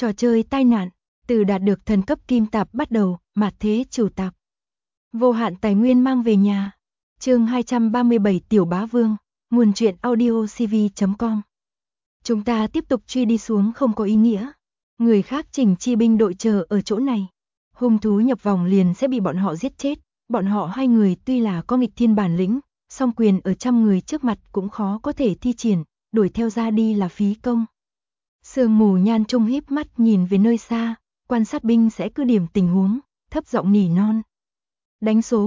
Trò chơi tai nạn, từ đạt được thần cấp kim tạp bắt đầu, mạt thế chủ tạp. Vô hạn tài nguyên mang về nhà. Chương 237 Tiểu Bá Vương, nguồn truyện audio cv.com. Chúng ta tiếp tục truy đi xuống không có ý nghĩa. Người khác chỉnh chi binh đội chờ ở chỗ này. Hung thú nhập vòng liền sẽ bị bọn họ giết chết. Bọn họ hai người tuy là có nghịch thiên bản lĩnh, song quyền ở trăm người trước mặt cũng khó có thể thi triển, đuổi theo ra đi là phí công. Sương mù nhan trung híp mắt nhìn về nơi xa, quan sát binh sẽ cứ điểm tình huống, thấp giọng nỉ non. Đánh số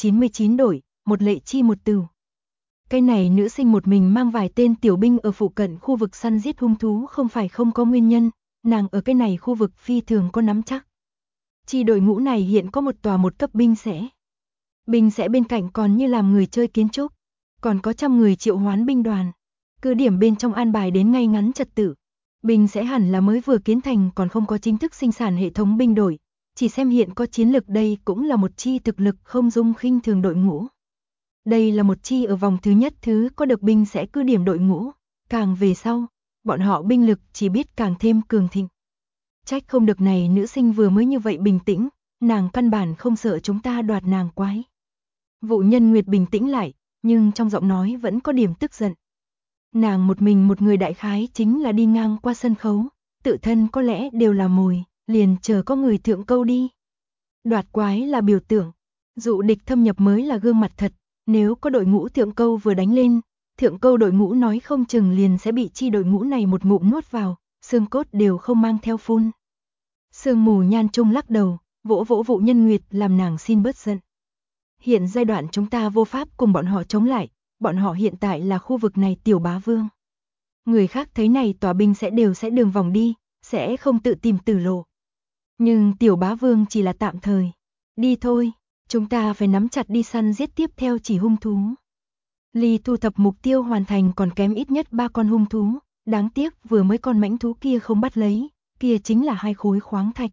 199 đổi, một lệ chi một tửu. Cái này nữ sinh một mình mang vài tên tiểu binh ở phụ cận khu vực săn giết hung thú không phải không có nguyên nhân, nàng ở cái này khu vực phi thường có nắm chắc. Chi đội ngũ này hiện có một tòa một cấp binh sẽ. Binh sẽ bên cạnh còn như làm người chơi kiến trúc, còn có trăm người triệu hoán binh đoàn. Cứ điểm bên trong an bài đến ngay ngắn trật tự. Binh sẽ hẳn là mới vừa kiến thành còn không có chính thức sinh sản hệ thống binh đội, chỉ xem hiện có chiến lực đây cũng là một chi thực lực không dung khinh thường đội ngũ. Đây là một chi ở vòng thứ nhất thứ có được binh sẽ cứ điểm đội ngũ, càng về sau, bọn họ binh lực chỉ biết càng thêm cường thịnh. Trách không được này nữ sinh vừa mới như vậy bình tĩnh, nàng căn bản không sợ chúng ta đoạt nàng quái. Vụ Nhân Nguyệt bình tĩnh lại, nhưng trong giọng nói vẫn có điểm tức giận. Nàng một mình một người đại khái chính là đi ngang qua sân khấu, tự thân có lẽ đều là mồi, liền chờ có người thượng câu đi. Đoạt quái là biểu tượng, dụ địch thâm nhập mới là gương mặt thật, nếu có đội ngũ thượng câu vừa đánh lên, thượng câu đội ngũ nói không chừng liền sẽ bị chi đội ngũ này một ngụm nuốt vào, xương cốt đều không mang theo phun. Sương mù nhan trung lắc đầu, vỗ vỗ Vụ Nhân Nguyệt làm nàng xin bớt giận. Hiện giai đoạn chúng ta vô pháp cùng bọn họ chống lại, bọn họ hiện tại là khu vực này tiểu bá vương. Người khác thấy này tòa binh sẽ đều sẽ đường vòng đi, sẽ không tự tìm tử lộ. Nhưng tiểu bá vương chỉ là tạm thời. Đi thôi, chúng ta phải nắm chặt đi săn giết tiếp theo chỉ hung thú. Ly thu thập mục tiêu hoàn thành còn kém ít nhất 3 con hung thú, đáng tiếc vừa mới con mãnh thú kia không bắt lấy, kia chính là 2 khối khoáng thạch.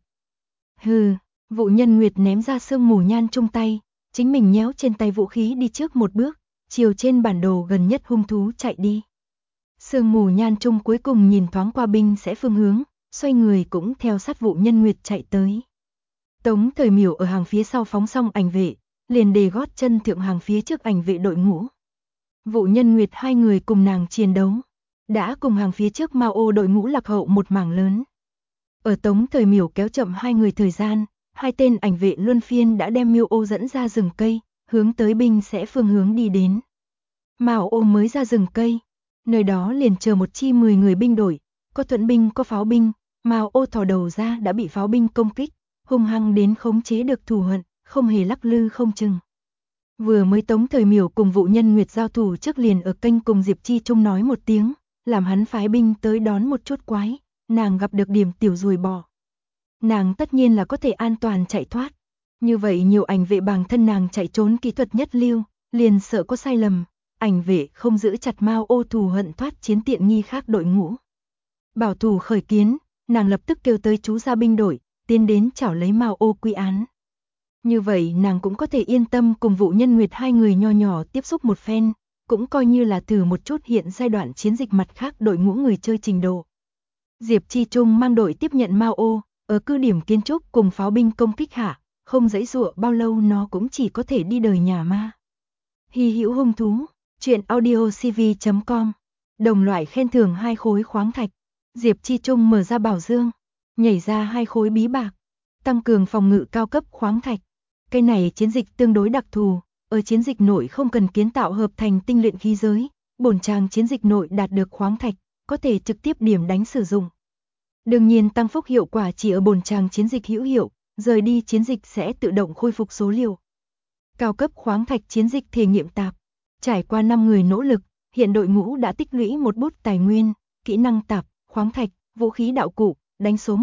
Hừ, Vụ Nhân Nguyệt ném ra sương mù nhan chung tay, chính mình nhéo trên tay vũ khí đi trước một bước, chiều trên bản đồ gần nhất hung thú chạy đi. Sương mù nhan trung cuối cùng nhìn thoáng qua binh sẽ phương hướng, xoay người cũng theo sát Vụ Nhân Nguyệt chạy tới. Tống Thời Miểu ở hàng phía sau phóng xong ảnh vệ, liền đề gót chân thượng hàng phía trước ảnh vệ đội ngũ. Vụ Nhân Nguyệt hai người cùng nàng chiến đấu, đã cùng hàng phía trước Mao Ô đội ngũ lạc hậu một mảng lớn. Ở Tống Thời Miểu kéo chậm hai người thời gian, hai tên ảnh vệ luân phiên đã đem Miêu Ô dẫn ra rừng cây, hướng tới binh sẽ phương hướng đi đến. Mao Ô mới ra rừng cây, nơi đó liền chờ một chi 10 người binh đội, có thuẫn binh có pháo binh, Mao Ô thò đầu ra đã bị pháo binh công kích, hung hăng đến khống chế được thù hận, không hề lắc lư không chừng. Vừa mới Tống Thời Miểu cùng Vụ Nhân Nguyệt giao thủ trước liền ở kênh cùng Diệp Chi Trung nói một tiếng, làm hắn phái binh tới đón một chút quái, nàng gặp được điểm tiểu ruồi bò. Nàng tất nhiên là có thể an toàn chạy thoát. Như vậy nhiều ảnh vệ bằng thân nàng chạy trốn kỹ thuật nhất lưu, liền sợ có sai lầm, ảnh vệ không giữ chặt Mao Ô thù hận thoát chiến tiện nghi khác đội ngũ. Bảo thủ khởi kiến, nàng lập tức kêu tới chú gia binh đội, tiến đến chảo lấy Mao Ô quy án. Như vậy nàng cũng có thể yên tâm cùng Vụ Nhân Nguyệt hai người nho nhỏ tiếp xúc một phen, cũng coi như là thử một chút hiện giai đoạn chiến dịch mặt khác đội ngũ người chơi trình độ. Diệp Chi Trung mang đội tiếp nhận Mao Ô, ở cứ điểm kiến trúc cùng pháo binh công kích hạ, không giãy giụa bao lâu nó cũng chỉ có thể đi đời nhà ma. Hy hữu hung thú, truyện audio cv.com, đồng loại khen thưởng 2 khối khoáng thạch. Diệp Chi Trung mở ra bảo dương, nhảy ra 2 khối bí bạc, tăng cường phòng ngự cao cấp khoáng thạch. Cái này chiến dịch tương đối đặc thù, ở chiến dịch nội không cần kiến tạo hợp thành tinh luyện khí giới, bổn tràng chiến dịch nội đạt được khoáng thạch, có thể trực tiếp điểm đánh sử dụng. Đương nhiên tăng phúc hiệu quả chỉ ở bổn tràng chiến dịch hữu hiệu, rời đi chiến dịch sẽ tự động khôi phục số liệu. Cao cấp khoáng thạch chiến dịch thể nghiệm tạp, trải qua 5 người nỗ lực, hiện đội ngũ đã tích lũy một bút tài nguyên, kỹ năng tạp, khoáng thạch, vũ khí đạo cụ, đánh số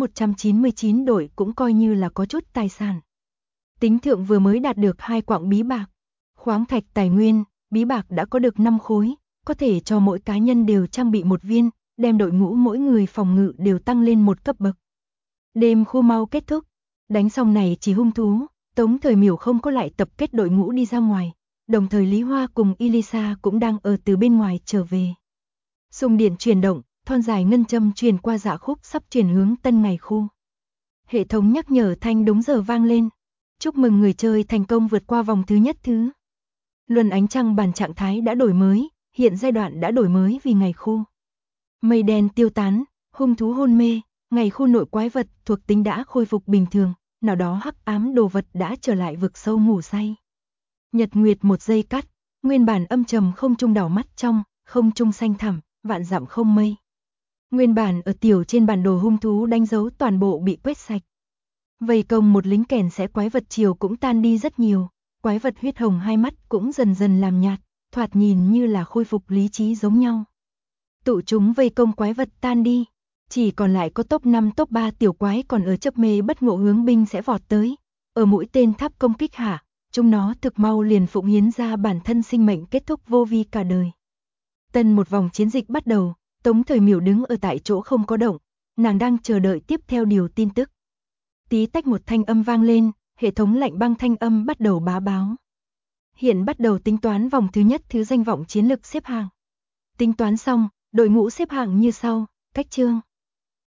199 đội cũng coi như là có chút tài sản. Tính thượng vừa mới đạt được 2 quặng bí bạc, khoáng thạch tài nguyên, bí bạc đã có được 5 khối, có thể cho mỗi cá nhân đều trang bị một viên, đem đội ngũ mỗi người phòng ngự đều tăng lên một cấp bậc. Đêm khu mau kết thúc, đánh xong này chỉ hung thú, Tống Thời Miểu không có lại tập kết đội ngũ đi ra ngoài, đồng thời Lý Hoa cùng Elisa cũng đang ở từ bên ngoài trở về. Xung điện chuyển động, thon dài ngân châm truyền qua dạ khúc sắp chuyển hướng tân ngày khu. Hệ thống nhắc nhở thanh đúng giờ vang lên. Chúc mừng người chơi thành công vượt qua vòng thứ nhất thứ. Luân ánh trăng bản trạng thái đã đổi mới, hiện giai đoạn đã đổi mới vì ngày khu. Mây đen tiêu tán, hung thú hôn mê, ngày khu nội quái vật thuộc tính đã khôi phục bình thường, nào đó hắc ám đồ vật đã trở lại vực sâu ngủ say. Nhật nguyệt một giây cắt, nguyên bản âm trầm không trung đảo mắt trong, không trung xanh thẳm, vạn dặm không mây. Nguyên bản ở tiểu trên bản đồ hung thú đánh dấu toàn bộ bị quét sạch. Vây công một lính kèn sẽ quái vật chiều cũng tan đi rất nhiều, quái vật huyết hồng hai mắt cũng dần dần làm nhạt, thoạt nhìn như là khôi phục lý trí giống nhau. Tụ chúng vây công quái vật tan đi, chỉ còn lại có top 5 top 3 tiểu quái còn ở chấp mê bất ngộ hướng binh sẽ vọt tới. Ở mũi tên tháp công kích hạ, chúng nó thực mau liền phụng hiến ra bản thân sinh mệnh kết thúc vô vi cả đời. Tân một vòng chiến dịch bắt đầu, Tống Thời Miểu đứng ở tại chỗ không có động, nàng đang chờ đợi tiếp theo điều tin tức. Tí tách một thanh âm vang lên, hệ thống lạnh băng thanh âm bắt đầu bá báo. Hiện bắt đầu tính toán vòng thứ nhất thứ danh vọng chiến lực xếp hạng. Tính toán xong, đội ngũ xếp hạng như sau, cách chương.